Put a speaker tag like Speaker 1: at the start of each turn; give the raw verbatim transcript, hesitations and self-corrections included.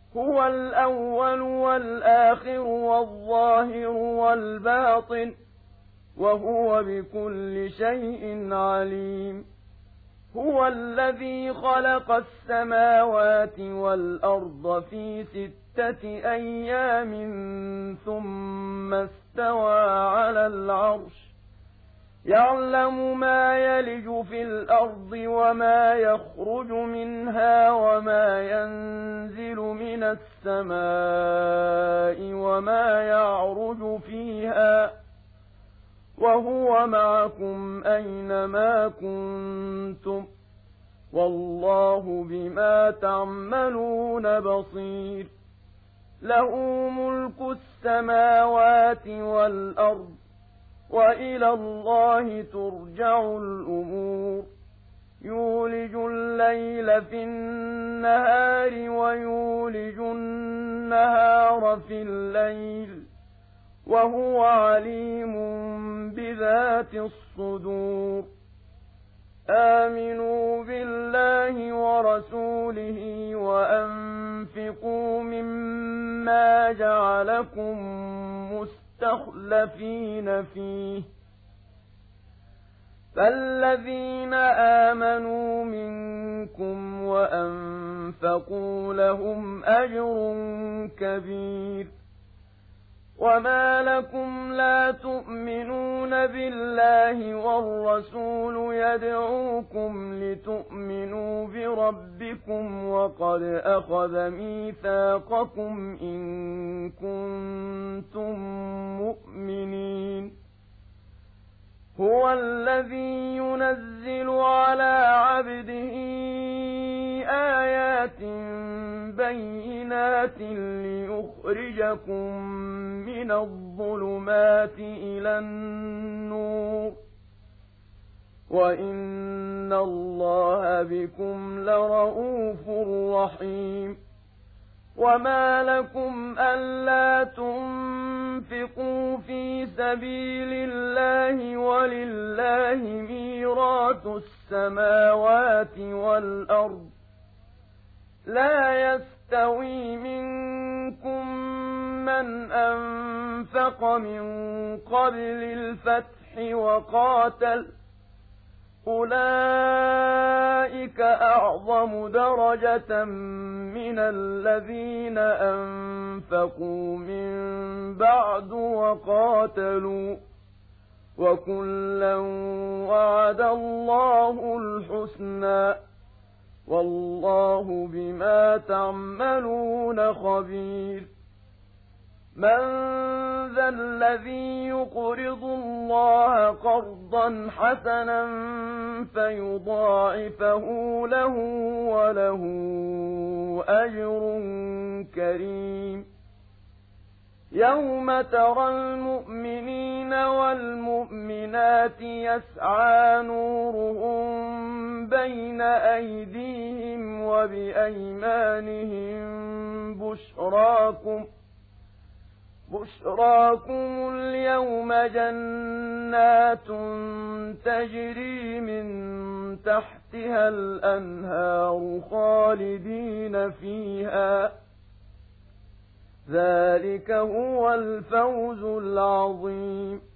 Speaker 1: هو الأول والآخر والظاهر والباطن وهو بكل شيء عليم. هو الذي خلق السماوات والأرض في ستة أيام ثم استوى على العرش يعلم ما يلج في الأرض وما يخرج منها وما ينزل من السماء وما يعرج فيها وهو معكم أينما كنتم والله بما تعملون بصير. له ملك السماوات والأرض وإلى الله ترجع الأمور. يولج الليل في النهار ويولج النهار في الليل وهو عليم بذات الصدور. آمنوا بالله ورسوله وأنفقوا مما جعلكم مستخلفين فيه فالذين آمنوا منكم وأنفقوا لهم أجر كبير. وما لكم لا تؤمنون بالله والرسول يدعوكم لتؤمنوا بربكم وقد أخذ ميثاقكم إن كنتم مؤمنين. هو الذي ينزل على عبده آيات بينات ليخرجكم من الظلمات إلى النور وإن الله بكم لرءوف رحيم. وما لكم ألا تنفقوا في سبيل الله ولله ميراث السماوات والأرض لا يستوي منكم من أنفق من قبل الفتح وقاتل أولئك أعظم درجة من الذين أنفقوا من بعد وقاتلوا وكلا وعد الله الحسنى والله بما تعملون خبير. من ذا الذي يقرض الله قرضا حسنا فيضاعفه له وله أجر كريم. يوم ترى المؤمنين والمؤمنات يسعى نورهم بين أيديهم وبأيمانهم بشراكم بشراكم اليوم جنات تجري من تحتها الأنهار خالدين فيها ذلك هو الفوز العظيم.